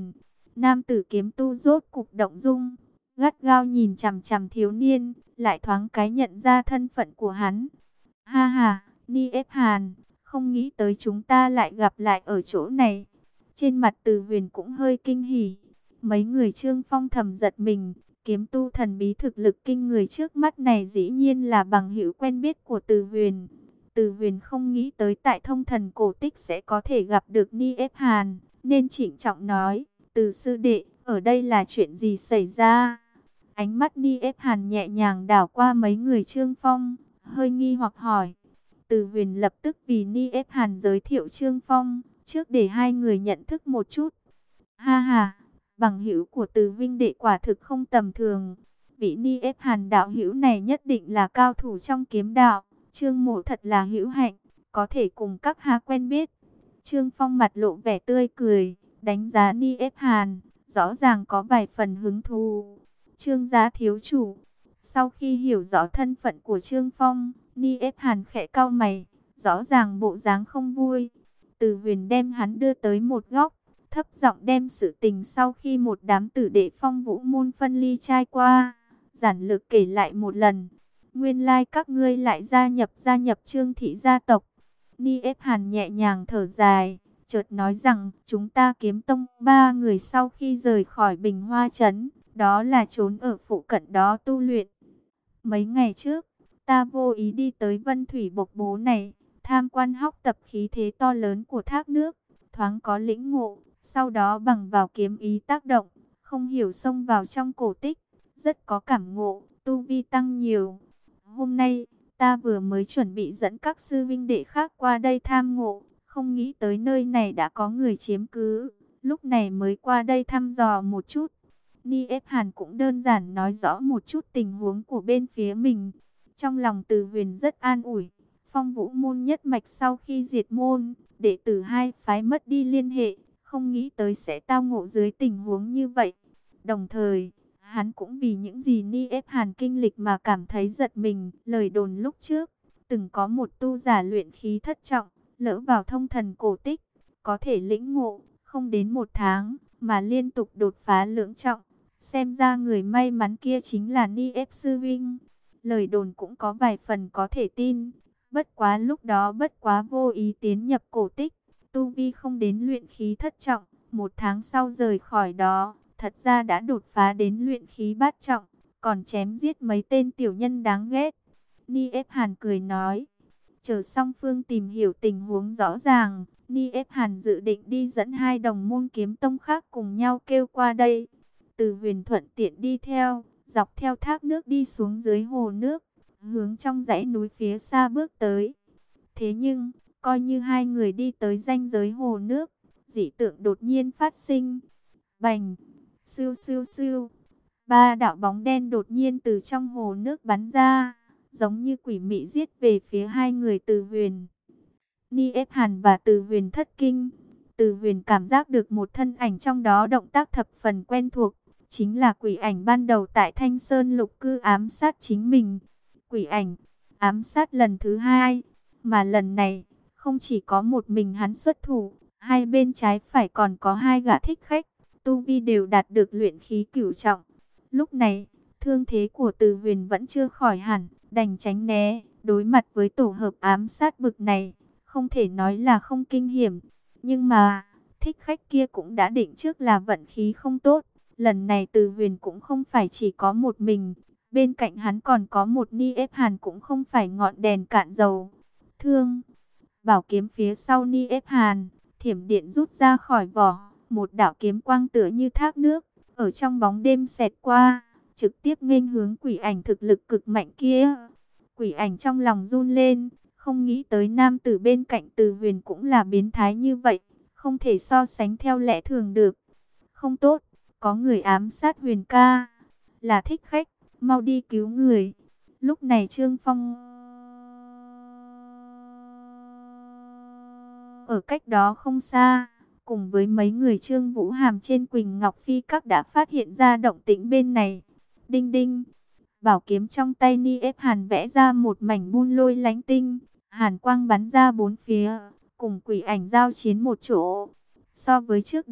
Nam tử kiếm tu rốt cục động dung, gắt gao nhìn chằm chằm thiếu niên, lại thoáng cái nhận ra thân phận của hắn. Ha ha, Ni ép Hàn, không nghĩ tới chúng ta lại gặp lại ở chỗ này. Trên mặt Từ Huyền cũng hơi kinh hỉ. Mấy người Trương Phong thầm giật mình, kiếm tu thần bí thực lực kinh người trước mắt này dĩ nhiên là bằng hữu quen biết của Từ Huyền. Từ Huyền không nghĩ tới tại Thông Thần cổ tích sẽ có thể gặp được Ni ép Hàn, nên trịnh trọng nói, Từ sư đệ, ở đây là chuyện gì xảy ra? Ánh mắt Ni ép Hàn nhẹ nhàng đảo qua mấy người Trương Phong, hơi nghi hoặc hỏi. Từ Huyền lập tức vì Ni ép Hàn giới thiệu Trương Phong, trước để hai người nhận thức một chút. Ha ha, bằng hữu của Từ huynh đệ quả thực không tầm thường. Vị Ni ép Hàn đạo hữu này nhất định là cao thủ trong kiếm đạo. Trương mộ thật là hữu hạnh, có thể cùng các ha quen biết. Trương Phong mặt lộ vẻ tươi cười, đánh giá Ni ép Hàn, rõ ràng có vài phần hứng thú. Trương gia thiếu chủ, sau khi hiểu rõ thân phận của Trương Phong, Ni ép Hàn khẽ cau mày, rõ ràng bộ dáng không vui. Từ Huyền đem hắn đưa tới một góc, thấp giọng đem sự tình sau khi một đám tử đệ Phong Vũ môn phân ly trai qua, giản lược kể lại một lần. Nguyên lai like các ngươi lại gia nhập gia nhập Trương thị gia tộc. Ni ép Hàn nhẹ nhàng thở dài, chợt nói rằng chúng ta kiếm tông ba người sau khi rời khỏi Bình Hoa Trấn, đó là trốn ở phụ cận đó tu luyện. Mấy ngày trước, ta vô ý đi tới Vân Thủy Bộc Bố này, tham quan học tập khí thế to lớn của thác nước, thoáng có lĩnh ngộ, sau đó bằng vào kiếm ý tác động, không hiểu xông vào trong cổ tích, rất có cảm ngộ, tu vi tăng nhiều. Hôm nay, ta vừa mới chuẩn bị dẫn các sư vinh đệ khác qua đây tham ngộ, không nghĩ tới nơi này đã có người chiếm cứ, lúc này mới qua đây thăm dò một chút. Ni ép Hàn cũng đơn giản nói rõ một chút tình huống của bên phía mình. Trong lòng Từ Huyền rất an ủi, Phong Vũ môn nhất mạch sau khi diệt môn, đệ tử hai phái mất đi liên hệ, không nghĩ tới sẽ tao ngộ dưới tình huống như vậy. Đồng thời, hắn cũng vì những gì Ni ép Hàn kinh lịch mà cảm thấy giật mình. Lời đồn lúc trước, từng có một tu giả luyện khí thất trọng, lỡ vào thông thần cổ tích, có thể lĩnh ngộ, không đến một tháng, mà liên tục đột phá lưỡng trọng. Xem ra người may mắn kia chính là Ni ép sư huynh. Lời đồn cũng có vài phần có thể tin. Bất quá lúc đó bất quá vô ý tiến nhập cổ tích, tu vi không đến luyện khí thất trọng. Một tháng sau rời khỏi đó, thật ra đã đột phá đến luyện khí bát trọng, còn chém giết mấy tên tiểu nhân đáng ghét. Ni ép Hàn cười nói, chờ song phương tìm hiểu tình huống rõ ràng, Ni ép Hàn dự định đi dẫn hai đồng môn kiếm tông khác cùng nhau kêu qua đây. Từ Huyền thuận tiện đi theo, dọc theo thác nước đi xuống dưới hồ nước, hướng trong dãy núi phía xa bước tới. Thế nhưng, coi như hai người đi tới ranh giới hồ nước, dị tượng đột nhiên phát sinh. Bành, siêu siêu siêu, ba đạo bóng đen đột nhiên từ trong hồ nước bắn ra, giống như quỷ mị giết về phía hai người Từ Huyền. Ni ép Hàn và Từ Huyền thất kinh. Từ Huyền cảm giác được một thân ảnh trong đó động tác thập phần quen thuộc, chính là quỷ ảnh ban đầu tại Thanh Sơn Lục Cư ám sát chính mình. Quỷ ảnh ám sát lần thứ hai, mà lần này không chỉ có một mình hắn xuất thủ, hai bên trái phải còn có hai gã thích khách, tu vi đều đạt được luyện khí cửu trọng. Lúc này, thương thế của Từ Huyền vẫn chưa khỏi hẳn, đành tránh né, đối mặt với tổ hợp ám sát bực này, không thể nói là không kinh hiểm. Nhưng mà, thích khách kia cũng đã định trước là vận khí không tốt. Lần này Từ Huyền cũng không phải chỉ có một mình, bên cạnh hắn còn có một Ni ép Hàn cũng không phải ngọn đèn cạn dầu. Thương, bảo kiếm phía sau Ni ép Hàn, thiểm điện rút ra khỏi vỏ, một đạo kiếm quang tựa như thác nước, ở trong bóng đêm xẹt qua, trực tiếp nghênh hướng quỷ ảnh thực lực cực mạnh kia. Quỷ ảnh trong lòng run lên, không nghĩ tới nam tử bên cạnh Từ Huyền cũng là biến thái như vậy, không thể so sánh theo lẽ thường được. Không tốt, có người ám sát Huyền ca, là thích khách, mau đi cứu người. Lúc này Trương Phong ở cách đó không xa, cùng với mấy người Trương Vũ Hàm trên Quỳnh Ngọc Phi các đã phát hiện ra động tĩnh bên này. Đinh đinh, bảo kiếm trong tay Ni ép Hàn vẽ ra một mảnh buôn lôi lánh tinh, hàn quang bắn ra bốn phía, cùng quỷ ảnh giao chiến một chỗ. So với trước đây,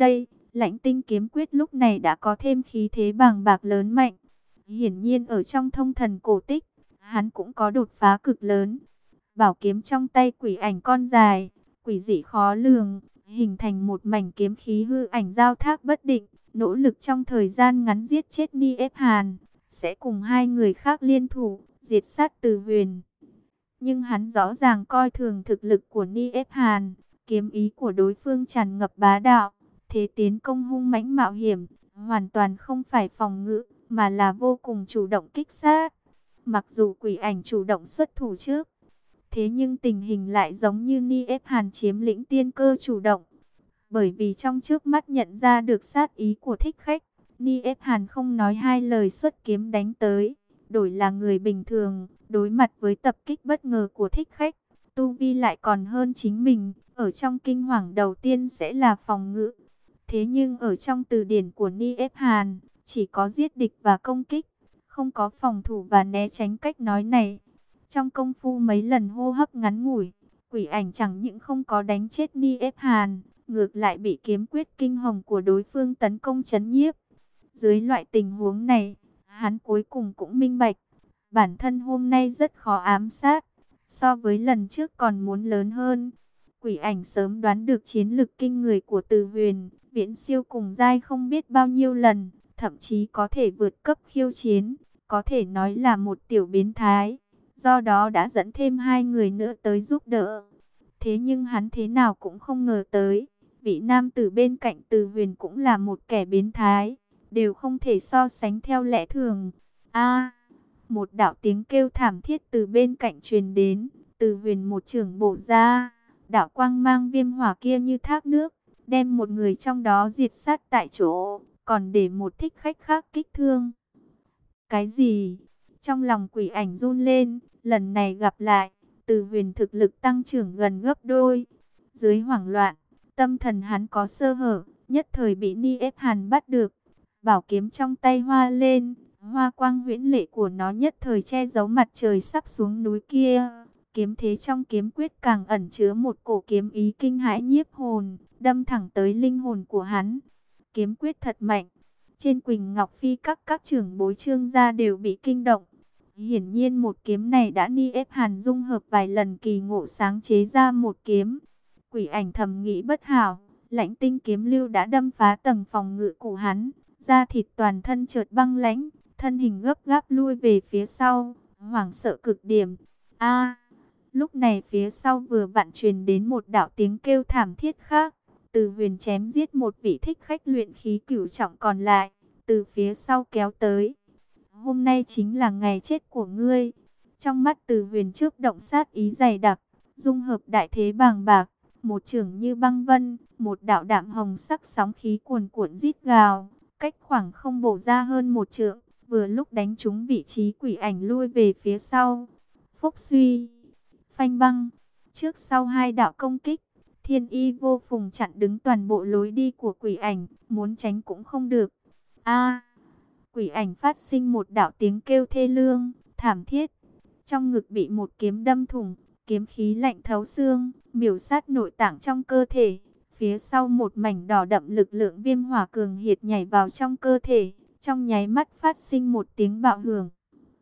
Lãnh Tinh kiếm quyết lúc này đã có thêm khí thế bàng bạc lớn mạnh. Hiển nhiên ở trong thông thần cổ tích, hắn cũng có đột phá cực lớn. Bảo kiếm trong tay quỷ ảnh con dài, quỷ dị khó lường, hình thành một mảnh kiếm khí hư ảnh giao thác bất định, nỗ lực trong thời gian ngắn giết chết Ni Ép Hàn, sẽ cùng hai người khác liên thủ, diệt sát Từ Huyền. Nhưng hắn rõ ràng coi thường thực lực của Ni Ép Hàn, kiếm ý của đối phương tràn ngập bá đạo, thế tiến công hung mãnh mạo hiểm, hoàn toàn không phải phòng ngự, mà là vô cùng chủ động kích sát. Mặc dù quỷ ảnh chủ động xuất thủ trước, thế nhưng tình hình lại giống như Ni Ép Hàn chiếm lĩnh tiên cơ chủ động. Bởi vì trong trước mắt nhận ra được sát ý của thích khách, Ni Ép Hàn không nói hai lời xuất kiếm đánh tới. Đổi là người bình thường, đối mặt với tập kích bất ngờ của thích khách, tu vi lại còn hơn chính mình, ở trong kinh hoàng đầu tiên sẽ là phòng ngự. Thế nhưng ở trong từ điển của Ni Ép Hàn, chỉ có giết địch và công kích, không có phòng thủ và né tránh cách nói này. Trong công phu mấy lần hô hấp ngắn ngủi, quỷ ảnh chẳng những không có đánh chết Ni Ép Hàn, ngược lại bị kiếm quyết kinh hồng của đối phương tấn công chấn nhiếp. Dưới loại tình huống này, hắn cuối cùng cũng minh bạch, bản thân hôm nay rất khó ám sát, so với lần trước còn muốn lớn hơn. Quỷ ảnh sớm đoán được chiến lực kinh người của Từ Huyền, viễn siêu cùng giai không biết bao nhiêu lần, thậm chí có thể vượt cấp khiêu chiến, có thể nói là một tiểu biến thái. Do đó đã dẫn thêm hai người nữa tới giúp đỡ. Thế nhưng hắn thế nào cũng không ngờ tới, vị nam tử bên cạnh Từ Huyền cũng là một kẻ biến thái, đều không thể so sánh theo lẽ thường. A, một đạo tiếng kêu thảm thiết từ bên cạnh truyền đến, Từ Huyền một chưởng bổ ra, đạo quang mang viêm hỏa kia như thác nước, đem một người trong đó diệt sát tại chỗ, còn để một thích khách khác kích thương. Cái gì? Trong lòng quỷ ảnh run lên, lần này gặp lại, Từ Huyền thực lực tăng trưởng gần gấp đôi. Dưới hoảng loạn, tâm thần hắn có sơ hở, nhất thời bị Ni Ép Hàn bắt được. Bảo kiếm trong tay hoa lên, hoa quang huyễn lệ của nó nhất thời che giấu mặt trời sắp xuống núi kia. Kiếm thế trong kiếm quyết càng ẩn chứa một cổ kiếm ý kinh hãi nhiếp hồn, đâm thẳng tới linh hồn của hắn. Kiếm quyết thật mạnh. Trên Quỳnh Ngọc Phi các các trưởng bối Trương gia đều bị kinh động. Hiển nhiên một kiếm này đã Ni Ép Hàn dung hợp vài lần kỳ ngộ sáng chế ra một kiếm. Quỷ ảnh thầm nghĩ bất hảo, Lãnh Tinh kiếm lưu đã đâm phá tầng phòng ngự của hắn, da thịt toàn thân chợt băng lãnh, thân hình gấp gáp lui về phía sau, hoảng sợ cực điểm. A! Lúc này phía sau vừa vặn truyền đến một đạo tiếng kêu thảm thiết khác. Từ Huyền chém giết một vị thích khách luyện khí cửu trọng còn lại, từ phía sau kéo tới. Hôm nay chính là ngày chết của ngươi. Trong mắt Từ Huyền chớp động sát ý dày đặc, dung hợp đại thế bàng bạc, một chưởng như băng vân, một đạo đạm hồng sắc sóng khí cuồn cuộn rít gào, cách khoảng không bổ ra hơn một trượng, vừa lúc đánh trúng vị trí quỷ ảnh lui về phía sau. Phúc suy, phanh băng, trước sau hai đạo công kích, thiên y vô phùng chặn đứng toàn bộ lối đi của quỷ ảnh, muốn tránh cũng không được. A! Quỷ ảnh phát sinh một đạo tiếng kêu thê lương, thảm thiết. Trong ngực bị một kiếm đâm thủng, kiếm khí lạnh thấu xương, miểu sát nội tạng trong cơ thể. Phía sau một mảnh đỏ đậm lực lượng viêm hỏa cường hiệt nhảy vào trong cơ thể, trong nháy mắt phát sinh một tiếng bạo hưởng.